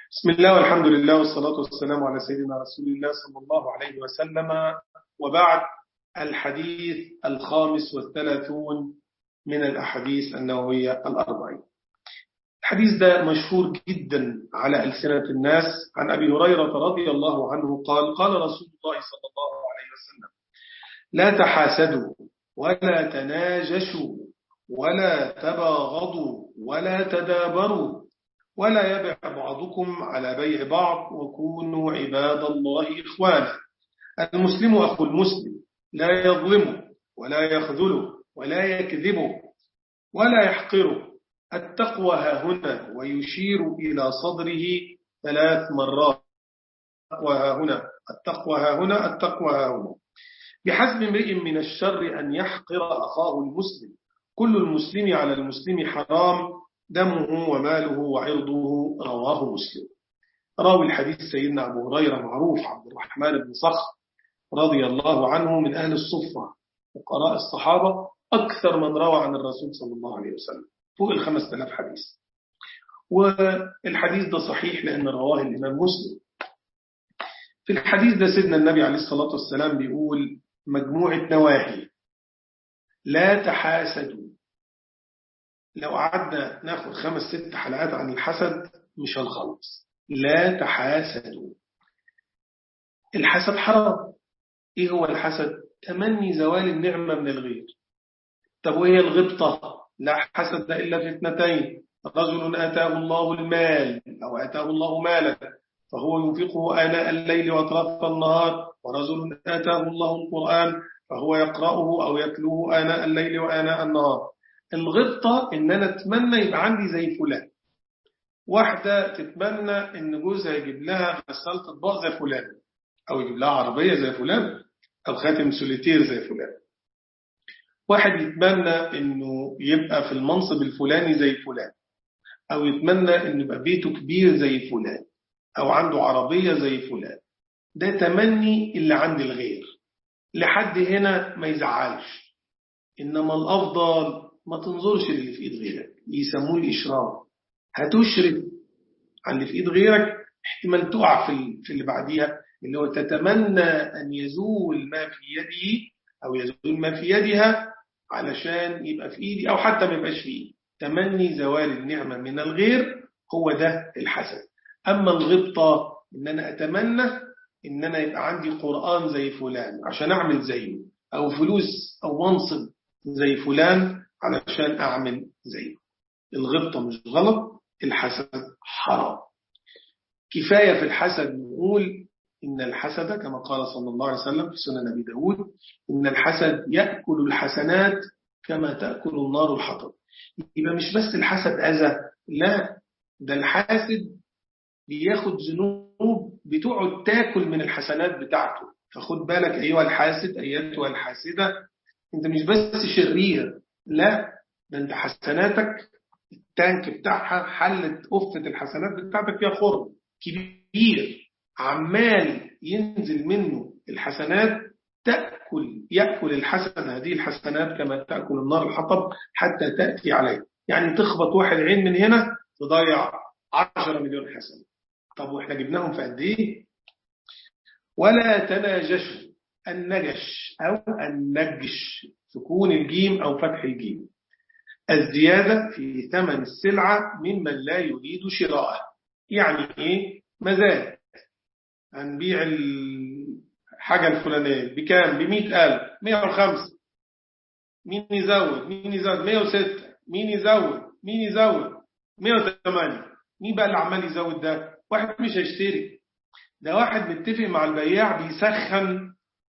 بسم الله والحمد لله والصلاة والسلام على سيدنا رسول الله صلى الله عليه وسلم. وبعد، الحديث الخامس والثلاثون من الأحاديث النووية الأربعين. الحديث ده مشهور جدا على ألسنة الناس. عن أبي هريرة رضي الله عنه قال: قال رسول الله صلى الله عليه وسلم: لا تحاسدوا ولا تناجشوا ولا تباغضوا ولا تدابروا ولا يبع بعضكم على بيع بعض وكونوا عباد الله إخوانا. المسلم أخو المسلم لا يظلمه ولا يخذله ولا يكذبه ولا يحقره. التقوى ها هنا، ويشير إلى صدره 3 مرات. التقوى ها هنا، التقوى ها هنا، التقوى ها هنا. بحسب امرئ من الشر أن يحقر أخاه المسلم. كل المسلم على المسلم حرام، دمه وماله وعرضه. رواه مسلم. راوي الحديث سيدنا أبو هريرة معروف عبد الرحمن بن صخر رضي الله عنه، من أهل الصفة وقراء الصحابة، أكثر من روى عن الرسول صلى الله عليه وسلم، فوق 5000 حديث. والحديث ده صحيح لأن رواه الإمام مسلم. في الحديث ده سيدنا النبي عليه الصلاة والسلام بيقول مجموعة نواهي: لا تحاسدوا. لو قعدنا ناخد 5-6 حلقات عن الحسد مش هنخلص. لا تحاسدوا. الحسد حرام. ايه هو الحسد؟ تمني زوال النعمة من الغير. طب وهي الغبطة؟ لا حسد إلا في 2: رجل آتاه الله المال أو آتاه الله مالا فهو ينفقه آناء الليل وأطراف النهار، ورجل آتاه الله القرآن فهو يقرأه أو يتلوه آناء الليل وآناء النهار. الغبطة إن أنا أتمنى يبقى عندي زي فلان. واحدة تتمنى إن جوزها يجيب لها غسالة أطباق زي فلان، أو يجيب لها عربية زي فلان، أو خاتم سوليتير زي فلان. واحد يتمنى إنه يبقى في المنصب الفلاني زي فلان، أو يتمنى إنه يبقى بيته كبير زي فلان، أو عنده عربية زي فلان. ده تمني اللي عند الغير. لحد هنا ما يزعلش، إنما الأفضل ما تنظرش اللي في إيد غيرك. يسموه الإشراف. هتشرف على اللي في إيد غيرك، احتمال تقع في اللي بعديها، اللي هو تتمنى أن يزول ما في يده أو يزول ما في يدها علشان يبقى في إيدي، أو حتى ما يبقاش في إيدي. تمني زوال النعمة من الغير هو ده الحسد. أما الغبطة إن أنا أتمنى إن أنا يبقى عندي قرآن زي فلان عشان أعمل زيه، أو فلوس أو منصب زي فلان علشان أعمل زيه. الغبطة مش غلط، الحسد حرام. كفاية في الحسد نقول إن الحسد كما قال صلى الله عليه وسلم في سنن أبي داود: إن الحسد يأكل الحسنات كما تأكل النار الحطب. يبقى مش بس الحسد أذى، لا، ده الحاسد بياخد ذنوب بتقعد تاكل من الحسنات بتاعته. فخد بالك أيها الحاسد، أيتها الحاسدة، أنت مش بس شرير، لا، ده أنت حسناتك التانك بتاعها، حلة قفة الحسنات بتاعتك فيها خرم كبير عمال ينزل منه الحسنات. يأكل الحسن هذه الحسنات كما تأكل النار الحطب حتى تأتي عليه. يعني تخبط واحد عين من هنا تضيع 10 مليون حسنة. طب وإحنا جبناهم في قد إيه؟ ولا تناجشوا. النجش أو النجش، سكون الجيم أو فتح الجيم. الزيادة في ثمن السلعة ممن لا يريد شراءه. يعني إيه؟ مزاد. هنبيع الحاجة الفلانية بكام؟ ب100,000. 105. مين يزود؟ 106. مين يزود 108. مين بقى اللي عمال يزود؟ ده واحد مش هيشتري، ده واحد متفق مع البياع بيسخن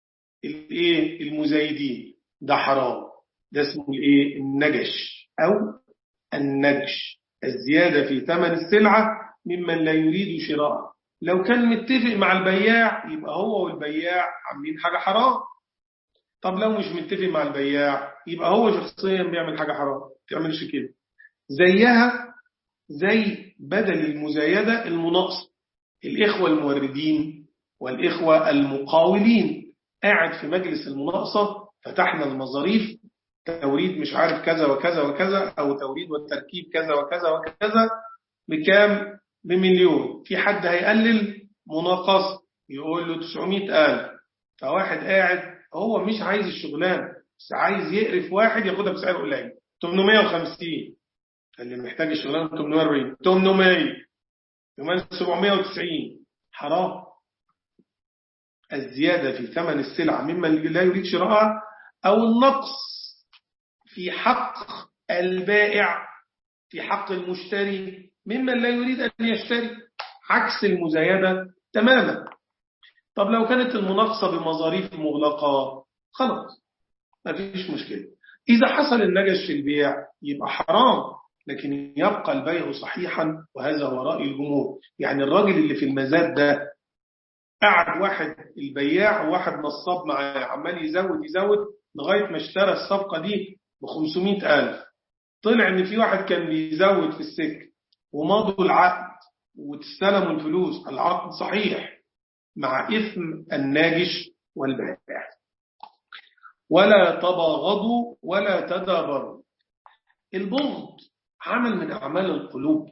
المزايدين. ده حرام. ده اسمه النجش أو النجش. الزيادة في ثمن السلعة ممن لا يريد شراءه. لو كان متفق مع البياع يبقى هو والبياع عاملين حاجة حرام. طب لو مش متفق مع البياع يبقى هو شخصيا بيعمل حاجة حرام. ما تعملش كده. زيها زي بدل المزايدة المناقصة. الإخوة الموردين والإخوة المقاولين قاعد في مجلس المناقصة، فتحنا المظاريف، توريد مش عارف كذا وكذا وكذا، أو توريد والتركيب كذا وكذا وكذا، بكام؟ ب1,000,000. في حد هيقلل مناقصة يقول له 900,000. فواحد قاعد هو مش عايز الشغلانة، بس عايز يقرف واحد ياخدها بسعر قليل 850. اللي محتاج الشغلانة 840 800 كمان 790. حرام. الزيادة في ثمن السلعة ممن لا يريد شراءها، أو النقص في حق البائع في حق المشتري ممن لا يريد أن يشتري، عكس المزايدة تماما. طب لو كانت المناقصة بمظاريف مغلقة خلاص ما فيش مشكلة. إذا حصل النجش في البيع يبقى حرام، لكن يبقى البيع صحيحا، وهذا هو رأي الجمهور. يعني الراجل اللي في المزاد ده قعد واحد البياع وواحد نصاب معاه عمال يزود لغاية ما اشترى الصفقة دي ب500,000. طلع ان في واحد كان بيزود في السكة ومضوا العقد وتستلموا الفلوس، العقد صحيح مع إثم الناجش والبائع. ولا تباغضوا ولا تدابروا. البغض عمل من أعمال القلوب.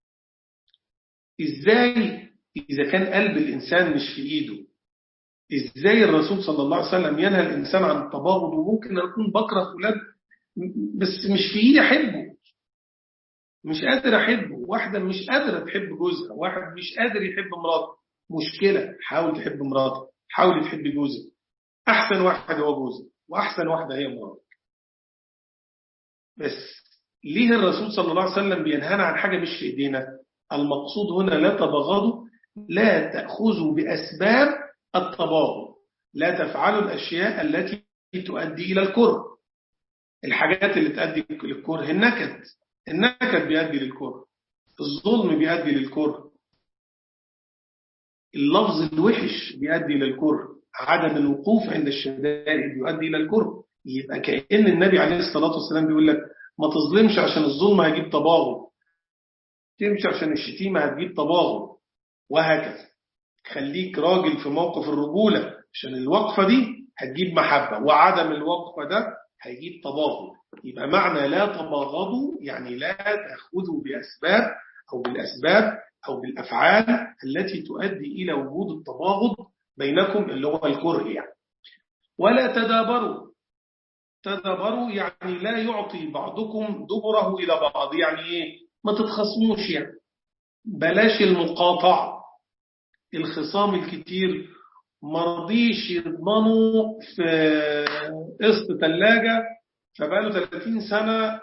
إزاي إذا كان قلب الإنسان مش في إيده؟ إزاي الرسول صلى الله عليه وسلم ينهى الإنسان عن التباغض؟ وممكن أكون بكره فلان بس مش في إيدي أحبه، مش قادر أحبه. واحدة مش قادرة تحب جوزها، واحد مش قادر يحب مراته. مشكلة، حاول تحب مراتك، حاول تحب جوزك. أحسن واحد هو جوزك، وأحسن واحدة هي مراتك. بس ليه الرسول صلى الله عليه وسلم بينهانا عن حاجة مش في إيدينا؟ المقصود هنا لا تبغضوا، لا تأخذوا بأسباب التباغض، لا تفعلوا الأشياء التي تؤدي إلى الكره. الحاجات اللي تؤدي للكره، النكد بيؤدي للكره، الظلم بيؤدي للكره، اللفظ الوحش بيؤدي إلى الكره، عدم الوقوف عند الشدائد يؤدي إلى الكره. يبقى كأن النبي عليه الصلاة والسلام بيقول لك ما تظلمش عشان الظلم هيجيب تباغض، تمشي عشان الشتيمة هتجيب تباغض، وهكذا. خليك راجل في موقف الرجولة عشان الوقفة دي هتجيب محبة، وعدم الوقفة ده هيجيب تباغض. يبقى معنى لا تباغضوا يعني لا تأخذوا بأسباب أو بالأسباب أو بالأفعال التي تؤدي إلى وجود التباغض بينكم اللي هو الكره يعني. ولا تدابروا يعني لا يعطي بعضكم دبره إلى بعض. يعني إيه؟ ما تتخصموش يعني. بلاش المقاطعة، الخصام الكتير. مرضيش يضمنوا في قسط ثلاجة فبقاله 30 سنة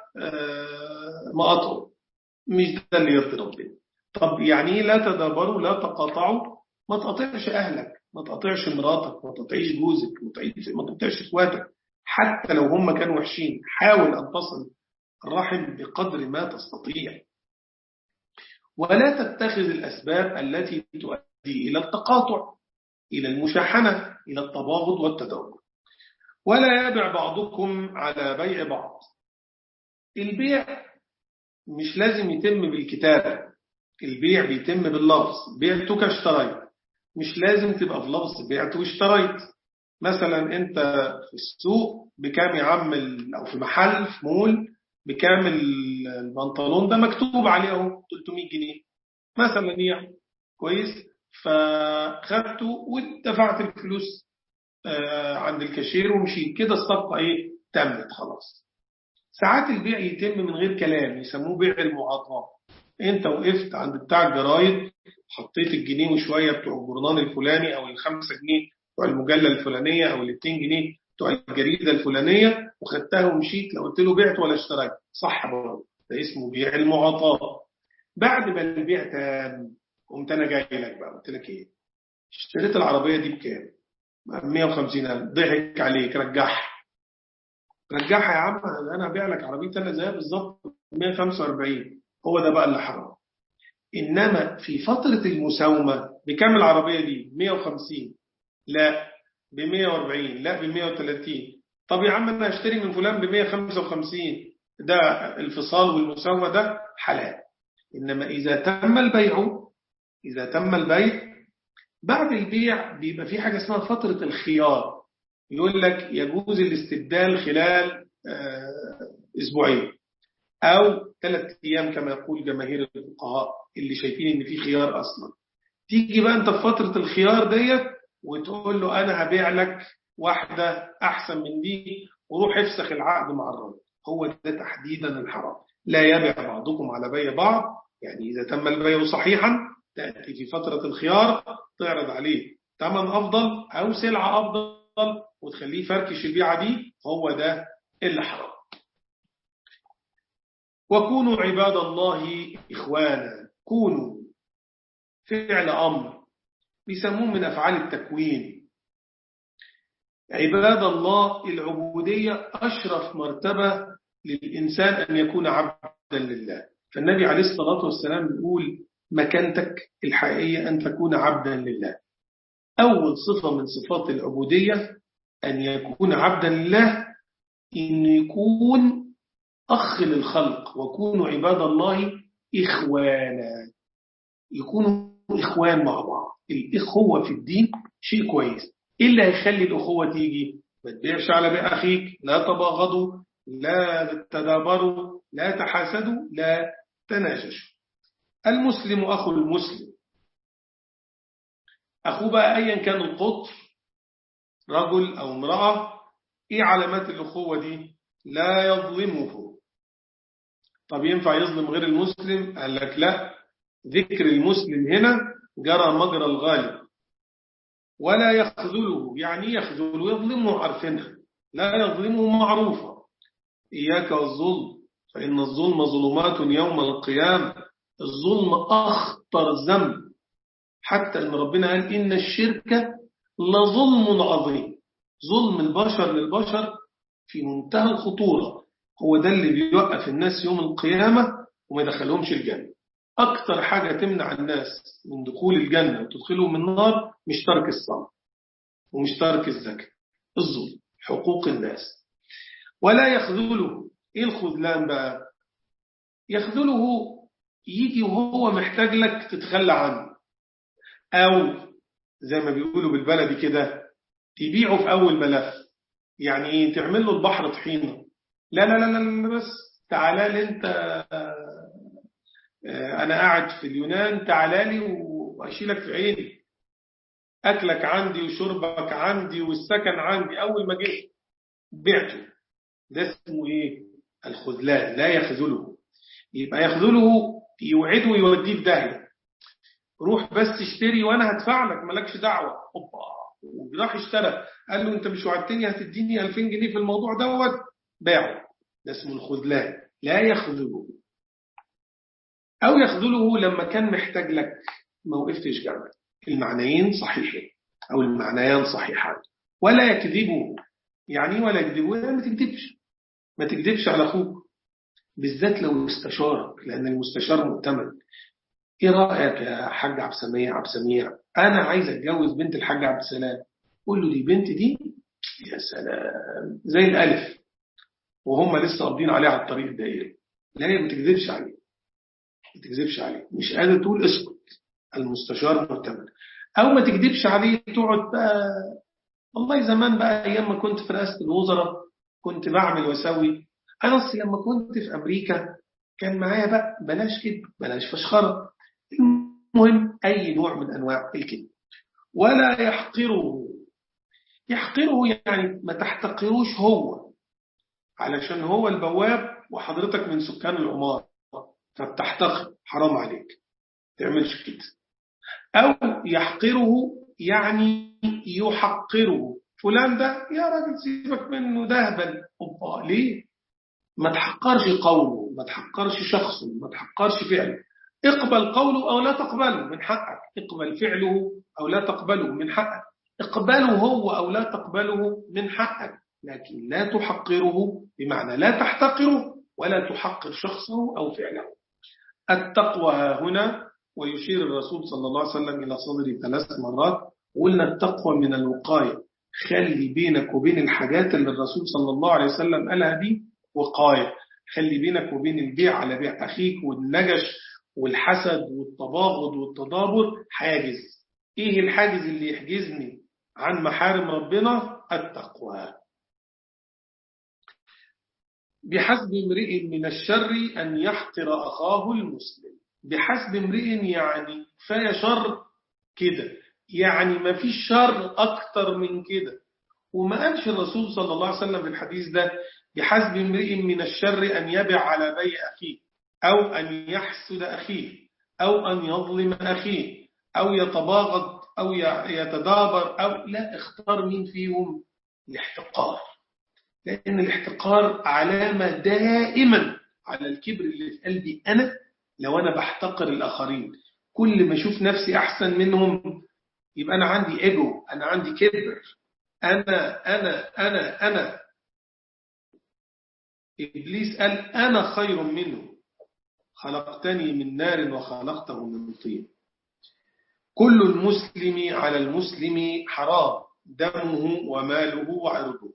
مقاطعه، مش ده اللي يرضي ربنا. طب يعني إيه لا تدابروا لا تقاطعوا؟ ما تقاطعش أهلك، ما تقاطعش مراتك، ما تقاطعش جوزك، ما تقاطعش اخواتك حتى لو هم كانوا وحشين. حاول أن تصل الرحم بقدر ما تستطيع. ولا تتخذ الأسباب التي تؤدي إلى التقاطع، إلى المشاحنة، إلى التباغض والتدابر. ولا يبع بعضكم على بيع بعض. البيع مش لازم يتم بالكتابة، البيع بيتم باللفظ. بعتك اشتريت، مش لازم تبقى في لفظ بعت واشتريت. مثلا انت في السوق بكام يا عم، او في محل في مول بكام البنطلون ده، مكتوب عليه اهو 300 جنيه مثلا يعني، كويس. فخدته ودفعت الفلوس عند الكاشير ومشيت كده، الصفقة ايه تمت خلاص. ساعات البيع يتم من غير كلام، يسموه بيع المعاطاة. انت وقفت عند بتاع الجرايد، حطيت الجنيه وشوية بتوع الجورنال الفلاني، او ال5 جنيه بتوع المجلة الفلانية، او ال2 جنيه بتوع الجريدة الفلانية، وخدتها ومشيت. لو قلت له بعت ولا اشتريت صح برضه، ده اسمه بيع المعاطاة. بعد ما البيع تام قمت انا جاي لك بقى قلت لك ايه، اشتريت العربية دي بكام؟ 150,000. ضحك عليك، رجعها يا عم، انا هبيع لك عربيه انا زيها بالظبط 145. هو ده بقى اللي حرام. انما في فتره المساومه بكام العربيه دي؟ 150، لا ب 140، لا ب 130. طب يا عم انا هشتري من فلان ب 155. ده الفصال والمساومه ده حلال. انما اذا تم البيع بعد البيع بيبقى في حاجه اسمها فتره الخيار. يقول لك يجوز الاستبدال خلال أسبوعين أو 3 أيام كما يقول جماهير الفقهاء. اللي شايفين إن في خيار أصلا. تيجي بقى أنت في فترة الخيار ديت وتقول له أنا هبيع لك واحدة أحسن من دي وروح افسخ العقد مع الراجل. هو ده تحديدا الحرام. لا يبيع بعضكم على بيع بعض، يعني إذا تم البيع صحيحا تأتي في فترة الخيار تعرض عليه ثمن أفضل أو سلعة أفضل وتخليه فركش البيعة دي. هو ده اللي حرام. وكونوا عباد الله إخوانا. كونوا فعل أمر بيسموه من أفعال التكوين. عباد الله العبودية أشرف مرتبة للإنسان أن يكون عبدا لله. فالنبي عليه الصلاة والسلام يقول مكانتك الحقيقية أن تكون عبدا لله. أول صفة من صفات العبودية أن يكون عبدا لله، إن يكون أخ للخلق. وكونوا عباد الله إخوانا، يكونوا إخوان مع بعض. الإخوة في الدين شيء كويس. إيه اللي هيخلي الأخوة تيجي؟ ما تبيعش على بيع أخيك، لا تباغضوا، لا تدابروا، لا تحاسدوا، لا تناجشوا. المسلم أخو المسلم. أخوه بقى أيا كان القطر، رجل أو امرأة. إيه علامات الأخوة دي؟ لا يظلمه. طب ينفع يظلم غير المسلم؟ قال لك لا، ذكر المسلم هنا جرى مجرى الغالب. ولا يخذله، يعني يخذله يظلمه عارفينها، لا يظلمه معروفة. إياك والظلم فإن الظلم ظلمات يوم القيامة. الظلم أخطر ذنب، حتى إن ربنا قال إن الشرك لظلم عظيم. ظلم البشر للبشر في منتهى الخطورة. هو ده اللي بيوقف الناس يوم القيامة وما يدخلهمش الجنة. أكتر حاجة تمنع الناس من دخول الجنة وتدخلهم النار مش ترك الصلاة ومش ترك الزكاة، الظلم، حقوق الناس. ولا يخذله. إيه الخذلان بقى؟ يخذله يجي وهو محتاج لك تتخلى عنه، أو زي ما بيقولوا بالبلدي كده تبيعه في أول ملف. يعني إيه؟ تعمل له البحر طحينة. لا لا لا لا بس تعالى لي أنت، أنا قاعد في اليونان، تعالى لي وأشيلك في عيني، أكلك عندي وشربك عندي والسكن عندي. أول ما جيت بعته. ده اسمه إيه؟ الخذلان. لا يخذله. يبقى يخذله يوعده ويوديه في داهية. روح بس اشتري وأنا هدفع لك، مالكش دعوة. أوبا، وراح اشترى. قال له أنت مش وعدتني هتديني 2000 جنيه في الموضوع دوت؟ باعه. ده اسمه الخذلان. لا يخذله. أو يخذله لما كان محتاج لك ما وقفتش جنبك. المعنيين صحيحين أو المعنيان صحيحان. ولا يكذبه. يعني ولا يكذبه، يعني ما تكذبش. ما تكذبش على أخوك، بالذات لو استشارك، لأن المستشار مؤتمن. إيه رأيك يا حاج عبد السميع؟ عبد السميع أنا عايز أتجوز بنت الحاج عبد السلام. قول له دي بنت دي يا سلام زي الألف وهم لسه قابضين عليه على الطريق الدائري. لا، ما تكذبش عليه، ما تكذبش عليه. مش قادر تقول اسكت، المستشار مؤتمن. أو ما تكذبش عليه تقعد بقى والله زمان بقى أيام ما كنت في رئاسة الوزراء كنت بعمل وسوي. أنا أصل لما كنت في أمريكا كان معايا بقى بلاش كده بلاش فشخرة. المهم أي نوع من أنواع الكذب. ولا يحقره. يحقره يعني ما تحتقروش هو، علشان هو البواب وحضرتك من سكان العمارة فبتحتقر، حرام عليك تعملش كده. أو يحقره يعني يحقره. فلان ده يا راجل سيبك منه ده هبل. أوبا، ليه؟ ما تحقرش قوله، ما تحقرش شخصه، ما تحقرش فعله. اقبل قوله أو لا تقبله من حقك، اقبل فعله أو لا تقبله من حقك، اقبله هو أو لا تقبله من حقك، لكن لا تحقره بمعنى لا تحتقره ولا تحقر شخصه أو فعله. التقوى هنا، ويشير الرسول صلى الله عليه وسلم إلى صدره 3 مرات. قلنا التقوى من الوقاية. خلي بينك وبين الحاجات اللي الرسول صلى الله عليه وسلم قالها دي وقاية. خلي بينك وبين البيع على بيع أخيك والنجش والحسد والتباغض والتدابر حاجز. إيه الحاجز اللي يحجزني عن محارم ربنا؟ التقوى. بحسب امرئ من الشر أن يحقر أخاه المسلم. بحسب امرئ يعني كفاية شر كده، يعني ما فيش شر أكتر من كده. وما قالش الرسول صلى الله عليه وسلم في الحديث ده بحسب امرئ من الشر أن يبع على بيع أخيه، أو أن يحسد أخيه، أو أن يظلم أخيه، أو يتباغض، أو يتدابر، أو لا، اختار مين فيهم؟ الاحتقار. لأن الاحتقار علامة دائما على الكبر اللي في قلبي أنا. لو أنا بحتقر الآخرين، كل ما أشوف نفسي أحسن منهم، يبقى أنا عندي إيجو، أنا عندي كبر. أنا إبليس قال أنا خير منه، خلقتني من نار وخلقته من طين. كل المسلم على المسلم حرام، دمه وماله وعرضه.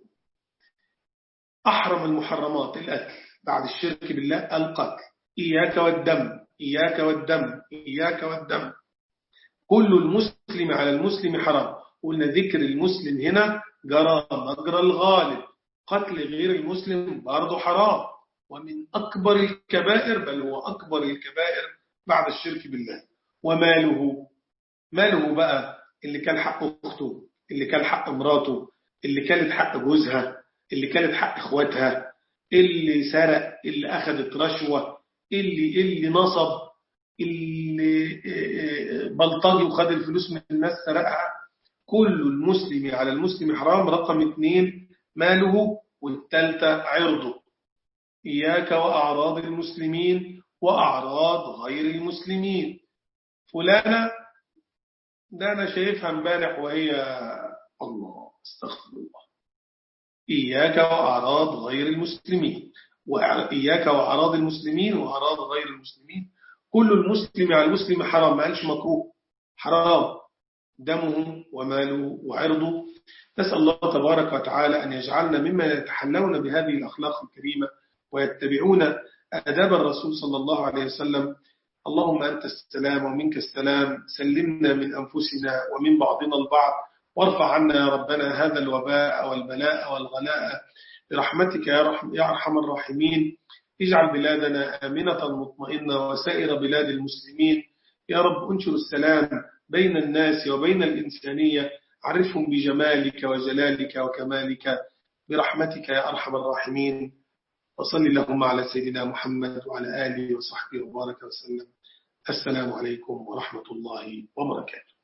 أحرم المحرمات القتل، بعد الشرك بالله القتل. إياك والدم، إياك والدم، إياك والدم. كل المسلم على المسلم حرام. قلنا ذكر المسلم هنا جرى مجرى الغالب، قتل غير المسلم برضه حرام، ومن أكبر الكبائر، بل هو أكبر الكبائر بعد الشرك بالله. وماله، ماله بقى اللي كان حق أخته، اللي كان حق مراته، اللي كانت حق جوزها، اللي كانت حق إخواتها، اللي سرق، اللي أخذت رشوة، اللي نصب، اللي بلطجي وخد الفلوس من الناس سرقها. كل المسلم على المسلم حرام. رقم 2 ماله، والثالثة عرضه. إياك وأعراض المسلمين وأعراض غير المسلمين. فلانة ده أنا شايفها امبارح وهي، الله استغفر الله. إياك وأعراض غير المسلمين، وإياك وأعراض المسلمين وأعراض غير المسلمين. كل المسلم على المسلم حرام، ما قالش مكروه، حرام دمه وماله وعرضه. نسأل الله تبارك وتعالى أن يجعلنا ممن يتحلون بهذه الأخلاق الكريمة ويتبعون آداب الرسول صلى الله عليه وسلم. اللهم أنت السلام ومنك السلام، سلمنا من أنفسنا ومن بعضنا البعض، وارفع عنا يا ربنا هذا الوباء والبلاء والغلاء برحمتك يا أرحم الراحمين. اجعل بلادنا آمنة مطمئنة وسائر بلاد المسلمين. يا رب انشر السلام بين الناس وبين الإنسانية، عرفهم بجمالك وجلالك وكمالك برحمتك يا أرحم الراحمين. وصل اللهم على سيدنا محمد وعلى آله وصحبه وبارك وسلم. السلام عليكم ورحمة الله وبركاته.